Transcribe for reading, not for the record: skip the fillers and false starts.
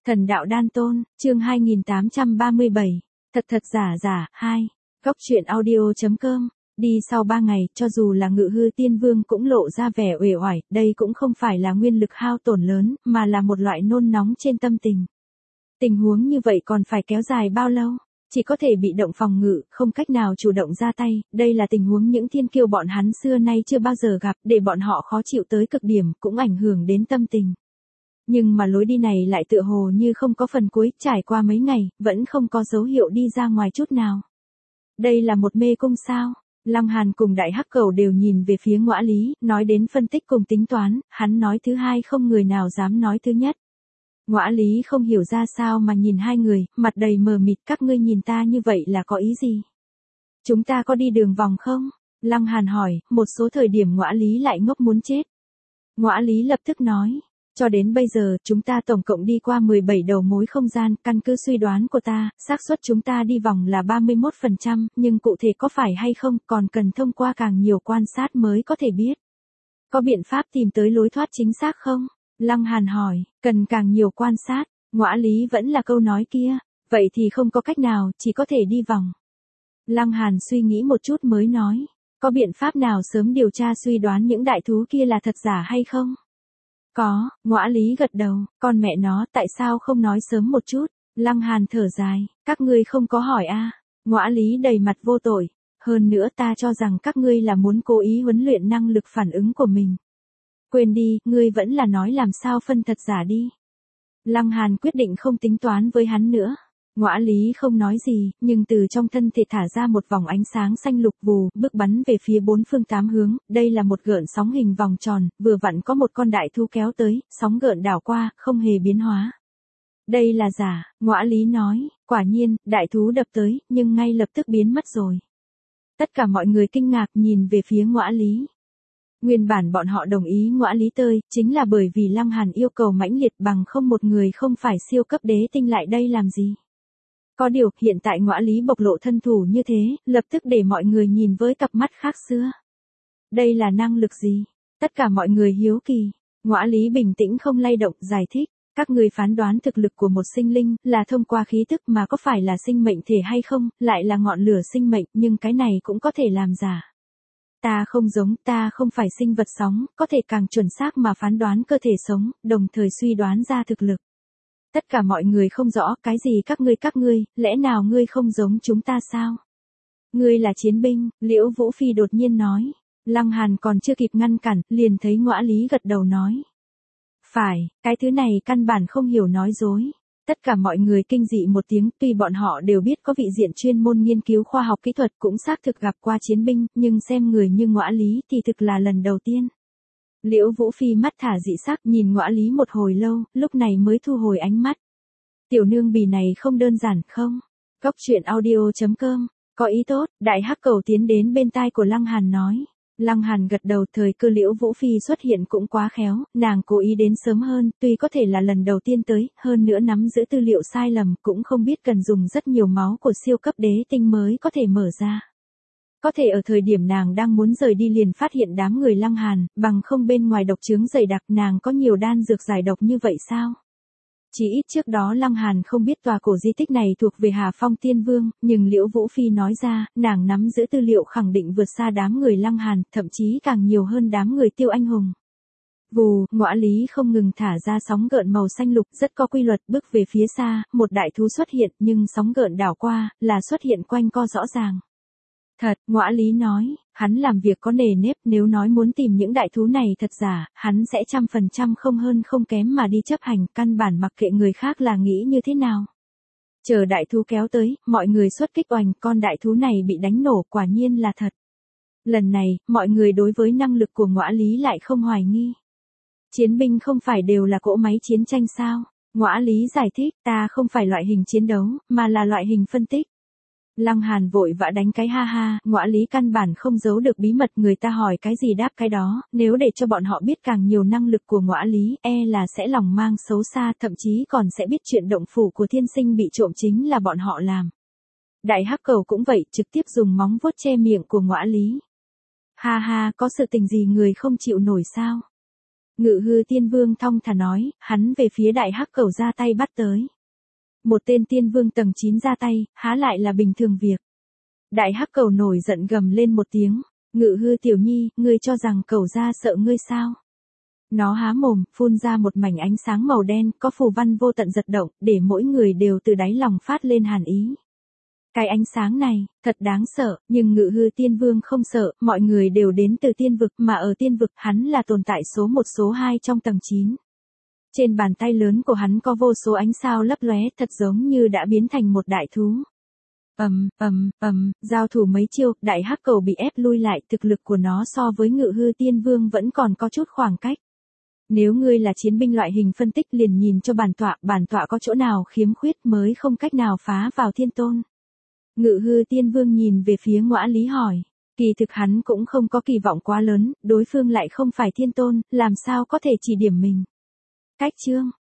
Thần đạo đan tôn, chương 2837. Thật thật giả giả, 2. Góc truyện audio.com. Đi sau 3 ngày, cho dù là Ngự Hư Tiên Vương cũng lộ ra vẻ uể oải, đây cũng không phải là nguyên lực hao tổn lớn, mà là một loại nôn nóng trên tâm tình. Tình huống như vậy còn phải kéo dài bao lâu? Chỉ có thể bị động phòng ngự, không cách nào chủ động ra tay, đây là tình huống những thiên kiêu bọn hắn xưa nay chưa bao giờ gặp, để bọn họ khó chịu tới cực điểm, cũng ảnh hưởng đến tâm tình. Nhưng mà lối đi này lại tựa hồ như không có phần cuối, trải qua mấy ngày, vẫn không có dấu hiệu đi ra ngoài chút nào. Đây là một mê cung sao? Lăng Hàn cùng Đại Hắc Cẩu đều nhìn về phía Ngõa Lý, nói đến phân tích cùng tính toán, hắn nói thứ hai không người nào dám nói thứ nhất. Ngõa Lý không hiểu ra sao mà nhìn hai người, mặt đầy mờ mịt, các ngươi nhìn ta như vậy là có ý gì? Chúng ta có đi đường vòng không? Lăng Hàn hỏi, một số thời điểm Ngõa Lý lại ngốc muốn chết. Ngõa Lý lập tức nói, cho đến bây giờ, chúng ta tổng cộng đi qua 17 đầu mối không gian, căn cứ suy đoán của ta, xác suất chúng ta đi vòng là 31%, nhưng cụ thể có phải hay không, còn cần thông qua càng nhiều quan sát mới có thể biết. Có biện pháp tìm tới lối thoát chính xác không? Lăng Hàn hỏi, cần càng nhiều quan sát, Ngõa Lý vẫn là câu nói kia, vậy thì không có cách nào, chỉ có thể đi vòng. Lăng Hàn suy nghĩ một chút mới nói, có biện pháp nào sớm điều tra suy đoán những đại thú kia là thật giả hay không? Có, Ngõa Lý gật đầu, con mẹ nó, tại sao không nói sớm một chút? Lăng Hàn thở dài, các ngươi không có hỏi a? Ngõa Lý đầy mặt vô tội, hơn nữa ta cho rằng các ngươi là muốn cố ý huấn luyện năng lực phản ứng của mình. Quên đi, ngươi vẫn là nói làm sao phân thật giả đi. Lăng Hàn quyết định không tính toán với hắn nữa. Ngõa Lý không nói gì, nhưng từ trong thân thể thả ra một vòng ánh sáng xanh lục vù, bước bắn về phía bốn phương tám hướng, đây là một gợn sóng hình vòng tròn, vừa vặn có một con đại thú kéo tới, sóng gợn đảo qua, không hề biến hóa. Đây là giả, Ngõa Lý nói, quả nhiên, đại thú đập tới, nhưng ngay lập tức biến mất rồi. Tất cả mọi người kinh ngạc nhìn về phía Ngõa Lý. Nguyên bản bọn họ đồng ý Ngõa Lý tơi, chính là bởi vì Lăng Hàn yêu cầu mãnh liệt, bằng không một người không phải siêu cấp đế tinh lại đây làm gì. Có điều, hiện tại Ngõa Lý bộc lộ thân thủ như thế, lập tức để mọi người nhìn với cặp mắt khác xưa. Đây là năng lực gì? Tất cả mọi người hiếu kỳ. Ngõa Lý bình tĩnh không lay động, giải thích. Các người phán đoán thực lực của một sinh linh, là thông qua khí tức mà có phải là sinh mệnh thể hay không, lại là ngọn lửa sinh mệnh, nhưng cái này cũng có thể làm giả. Ta không giống, ta không phải sinh vật sống, có thể càng chuẩn xác mà phán đoán cơ thể sống, đồng thời suy đoán ra thực lực. Tất cả mọi người không rõ, cái gì các ngươi, lẽ nào ngươi không giống chúng ta sao? Ngươi là chiến binh, Liễu Vũ Phi đột nhiên nói. Lăng Hàn còn chưa kịp ngăn cản, liền thấy Ngõa Lý gật đầu nói. Phải, cái thứ này căn bản không hiểu nói dối. Tất cả mọi người kinh dị một tiếng, tuy bọn họ đều biết có vị diện chuyên môn nghiên cứu khoa học kỹ thuật cũng xác thực gặp qua chiến binh, nhưng xem người như Ngõa Lý thì thực là lần đầu tiên. Liễu Vũ Phi mắt thả dị sắc nhìn Ngõa Lý một hồi lâu, lúc này mới thu hồi ánh mắt. Tiểu nương bì này không đơn giản không? Góc truyện audio.com, có ý tốt, Đại Hắc Cẩu tiến đến bên tai của Lăng Hàn nói. Lăng Hàn gật đầu, thời cơ Liễu Vũ Phi xuất hiện cũng quá khéo, nàng cố ý đến sớm hơn, tuy có thể là lần đầu tiên tới, hơn nữa nắm giữ tư liệu sai lầm, cũng không biết cần dùng rất nhiều máu của siêu cấp đế tinh mới có thể mở ra. Có thể ở thời điểm nàng đang muốn rời đi liền phát hiện đám người Lăng Hàn, bằng không bên ngoài độc chứng dày đặc, nàng có nhiều đan dược giải độc như vậy sao? Chỉ ít trước đó Lăng Hàn không biết tòa cổ di tích này thuộc về Hà Phong Tiên Vương, nhưng Liễu Vũ Phi nói ra, nàng nắm giữ tư liệu khẳng định vượt xa đám người Lăng Hàn, thậm chí càng nhiều hơn đám người Tiêu Anh Hùng. Vù, Ngõa Lý không ngừng thả ra sóng gợn màu xanh lục, rất có quy luật, bước về phía xa, một đại thú xuất hiện, nhưng sóng gợn đảo qua, là xuất hiện quanh co rõ ràng. Thật, Ngõa Lý nói, hắn làm việc có nề nếp, nếu nói muốn tìm những đại thú này thật giả, hắn sẽ 100% không hơn không kém mà đi chấp hành, căn bản mặc kệ người khác là nghĩ như thế nào. Chờ đại thú kéo tới, mọi người xuất kích oành, con đại thú này bị đánh nổ, quả nhiên là thật. Lần này, mọi người đối với năng lực của Ngõa Lý lại không hoài nghi. Chiến binh không phải đều là cỗ máy chiến tranh sao? Ngõa Lý giải thích, ta không phải loại hình chiến đấu, mà là loại hình phân tích. Lăng Hàn vội vã đánh cái ha ha, Ngõa Lý căn bản không giấu được bí mật, người ta hỏi cái gì đáp cái đó, nếu để cho bọn họ biết càng nhiều năng lực của Ngõa Lý, là sẽ lòng mang xấu xa, thậm chí còn sẽ biết chuyện động phủ của thiên sinh bị trộm chính là bọn họ làm. Đại Hắc Cẩu cũng vậy, trực tiếp dùng móng vuốt che miệng của Ngõa Lý. Ha ha, có sự tình gì người không chịu nổi sao? Ngự hư tiên vương thong thả nói, hắn về phía đại hắc cẩu ra tay bắt tới. Một tên tiên vương tầng 9 ra tay, há lại là bình thường việc. Đại hắc cẩu nổi giận gầm lên một tiếng, Ngự hư tiểu nhi, ngươi cho rằng cẩu ra sợ ngươi sao? Nó há mồm, phun ra một mảnh ánh sáng màu đen, có phù văn vô tận giật động, để mỗi người đều từ đáy lòng phát lên hàn ý. Cái ánh sáng này, thật đáng sợ, nhưng Ngự hư tiên vương không sợ, mọi người đều đến từ tiên vực, mà ở tiên vực, hắn là tồn tại số 1 số 2 trong tầng 9. Trên bàn tay lớn của hắn có vô số ánh sao lấp lóe, thật giống như đã biến thành một đại thú. Giao thủ mấy chiêu, đại hắc cẩu bị ép lui lại, thực lực của nó so với Ngự hư tiên vương vẫn còn có chút khoảng cách. Nếu ngươi là chiến binh loại hình phân tích liền nhìn cho bản tọa có chỗ nào khiếm khuyết mới không cách nào phá vào thiên tôn. Ngự hư tiên vương nhìn về phía Ngõa Lý hỏi, kỳ thực hắn cũng không có kỳ vọng quá lớn, đối phương lại không phải thiên tôn, làm sao có thể chỉ điểm mình. Cách chương